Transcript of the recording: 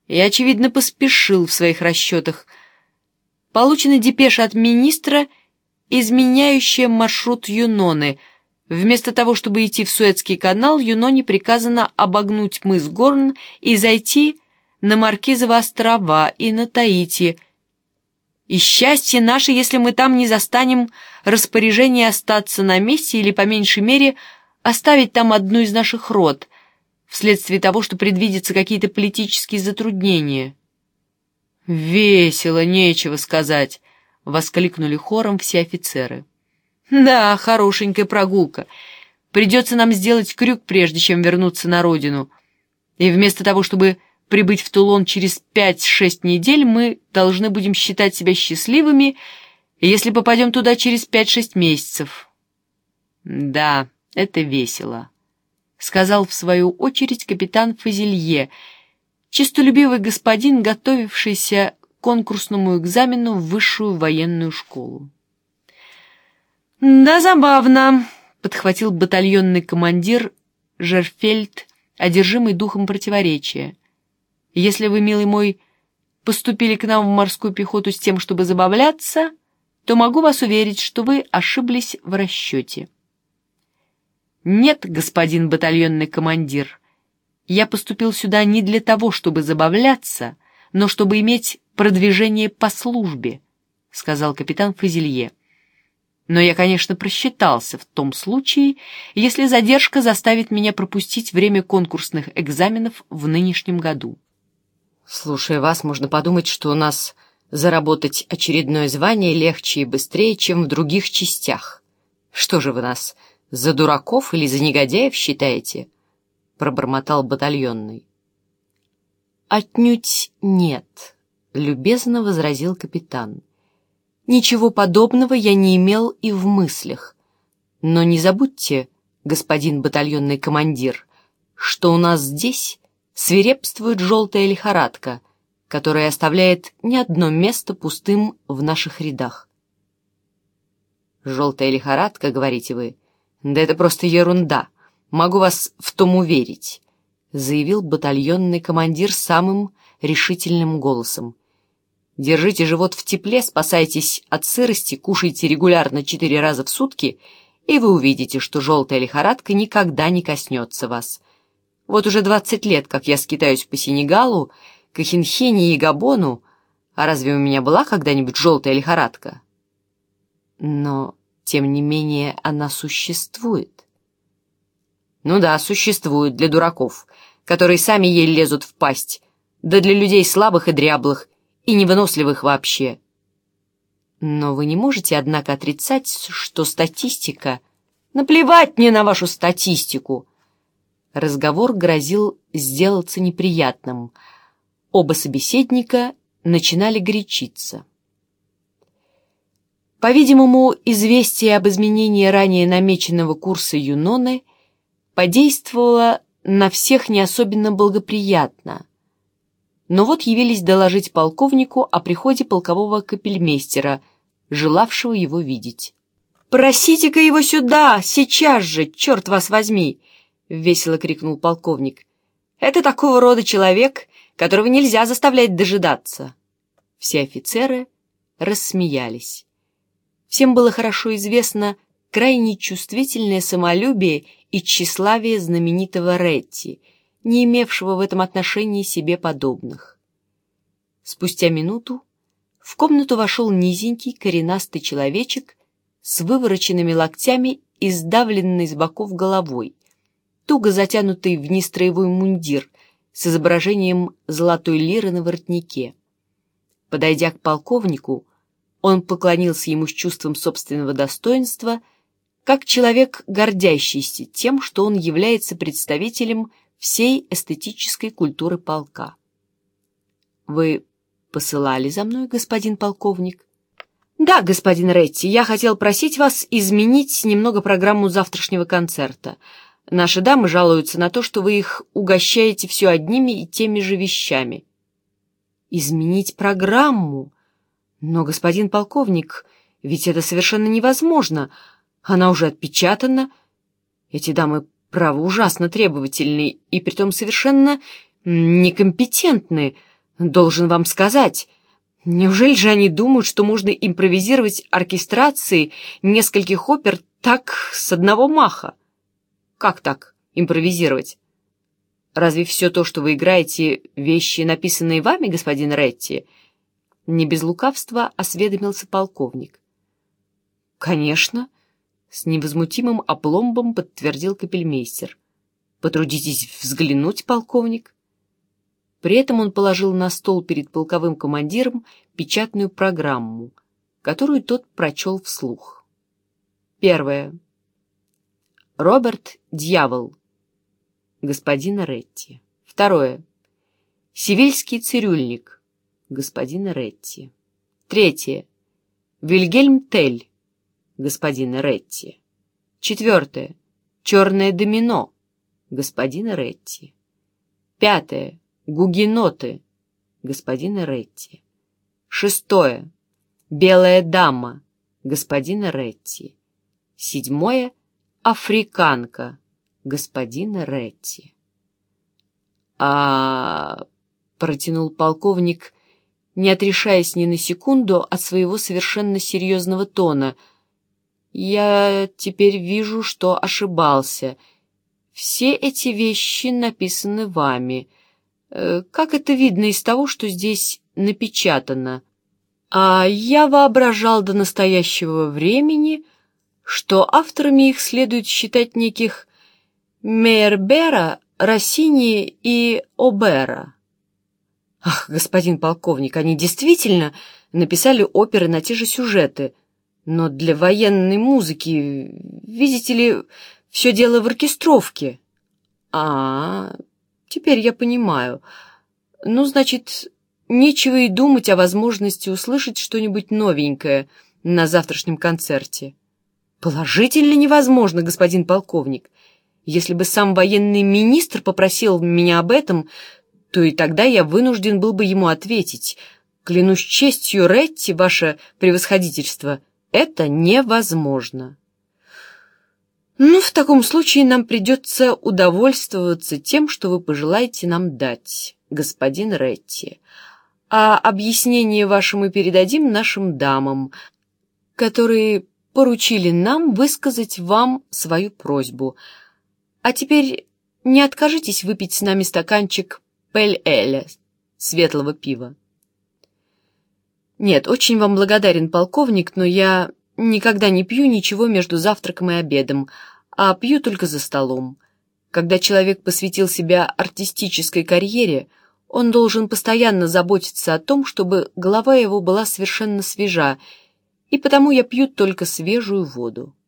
и, очевидно, поспешил в своих расчетах. Получена депеша от министра, изменяющая маршрут Юноны. Вместо того, чтобы идти в Суэцкий канал, Юноне приказано обогнуть мыс Горн и зайти на Маркизовы острова и на Таити. И счастье наше, если мы там не застанем распоряжение остаться на месте или, по меньшей мере, оставить там одну из наших рот, вследствие того, что предвидятся какие-то политические затруднения. «Весело, нечего сказать», — воскликнули хором все офицеры. «Да, хорошенькая прогулка. Придется нам сделать крюк, прежде чем вернуться на родину. И вместо того, чтобы прибыть в Тулон через 5-6 недель, мы должны будем считать себя счастливыми, если попадем туда через 5-6 месяцев». «Да, это весело», — сказал в свою очередь капитан Фазелье, честолюбивый господин, готовившийся к конкурсному экзамену в высшую военную школу. «Да, забавно», — подхватил батальонный командир Жерфельд, одержимый духом противоречия. «Если вы, милый мой, поступили к нам в морскую пехоту с тем, чтобы забавляться, то могу вас уверить, что вы ошиблись в расчете». «Нет, господин батальонный командир, я поступил сюда не для того, чтобы забавляться, но чтобы иметь продвижение по службе», — сказал капитан Фазелье. «Но я, конечно, просчитался в том случае, если задержка заставит меня пропустить время конкурсных экзаменов в нынешнем году». «Слушая вас, можно подумать, что у нас заработать очередное звание легче и быстрее, чем в других частях. Что же вы нас, за дураков или за негодяев считаете?» — пробормотал батальонный. «Отнюдь нет», — любезно возразил капитан. «Ничего подобного я не имел и в мыслях. Но не забудьте, господин батальонный командир, что у нас здесь свирепствует желтая лихорадка, которая оставляет не одно место пустым в наших рядах». «Желтая лихорадка, говорите вы? Да это просто ерунда. Могу вас в том уверить», — заявил батальонный командир самым решительным голосом. «Держите живот в тепле, спасайтесь от сырости, кушайте регулярно 4 раза в сутки, и вы увидите, что желтая лихорадка никогда не коснется вас. Вот уже 20 лет, как я скитаюсь по Сенегалу, Кахинхене и Габону, а разве у меня была когда-нибудь желтая лихорадка?» «Но, тем не менее, она существует». «Ну да, существует для дураков, которые сами ей лезут в пасть, да для людей слабых и дряблых, и невыносливых вообще. Но вы не можете, однако, отрицать, что статистика...» «Наплевать мне на вашу статистику!» Разговор грозил сделаться неприятным. Оба собеседника начинали горячиться. По-видимому, известие об изменении ранее намеченного курса Юноны подействовало на всех не особенно благоприятно. Но вот явились доложить полковнику о приходе полкового капельмейстера, желавшего его видеть. «Просите-ка его сюда, сейчас же, черт вас возьми!» — весело крикнул полковник. «Это такого рода человек, которого нельзя заставлять дожидаться». Все офицеры рассмеялись. Всем было хорошо известно крайне чувствительное самолюбие и тщеславие знаменитого Ретти, не имевшего в этом отношении себе подобных. Спустя минуту в комнату вошел низенький коренастый человечек с вывороченными локтями и сдавленной с боков головой, туго затянутый в нестроевой мундир с изображением золотой лиры на воротнике. Подойдя к полковнику, он поклонился ему с чувством собственного достоинства, как человек, гордящийся тем, что он является представителем всей эстетической культуры полка. «Вы посылали за мной, господин полковник?» «Да, господин Ретти, я хотел просить вас изменить немного программу завтрашнего концерта. Наши дамы жалуются на то, что вы их угощаете все одними и теми же вещами». «Изменить программу? Но, господин полковник, ведь это совершенно невозможно. Она уже отпечатана. Эти дамы, право, ужасно требовательны и притом совершенно некомпетентны. Должен вам сказать, неужели же они думают, что можно импровизировать оркестрации нескольких опер так с одного маха? Как так импровизировать? Разве все то, что вы играете, вещи, написанные вами, господин Ретти? Не без лукавства осведомился полковник. Конечно, с невозмутимым опломбом подтвердил капельмейстер. Потрудитесь взглянуть, полковник. При этом он положил на стол перед полковым командиром печатную программу, которую тот прочел вслух. Первое. Роберт Дьявол, господина Ретти. Второе. Севильский цирюльник, господина Ретти. Третье. Вильгельм Тель, господина Ретти. Четвертое. Черное домино, господина Ретти. Пятое. Гугеноты, господина Ретти. Шестое. Белая дама, господина Ретти. Седьмое. Африканка, господина Ретти. Протянул полковник, не отрешаясь ни на секунду от своего совершенно серьезного тона. «Я теперь вижу, что ошибался. Все эти вещи написаны вами. Как это видно из того, что здесь напечатано? А я воображал до настоящего времени, что авторами их следует считать неких Мейербера, Россини и Обера. Ах, господин полковник, они действительно написали оперы на те же сюжеты, но для военной музыки, видите ли, все дело в оркестровке. Теперь я понимаю. Ну, значит, нечего и думать о возможности услышать что-нибудь новенькое на завтрашнем концерте. Положительно невозможно, господин полковник. Если бы сам военный министр попросил меня об этом, то и тогда я вынужден был бы ему ответить. Клянусь честью Ретти, ваше превосходительство, это невозможно. Ну, в таком случае нам придется удовольствоваться тем, что вы пожелаете нам дать, господин Ретти. А объяснение ваше мы передадим нашим дамам, которые поручили нам высказать вам свою просьбу. А теперь не откажитесь выпить с нами стаканчик пэль-эля, светлого пива. Нет, очень вам благодарен, полковник, но я никогда не пью ничего между завтраком и обедом, а пью только за столом. Когда человек посвятил себя артистической карьере, он должен постоянно заботиться о том, чтобы голова его была совершенно свежа, и потому я пью только свежую воду.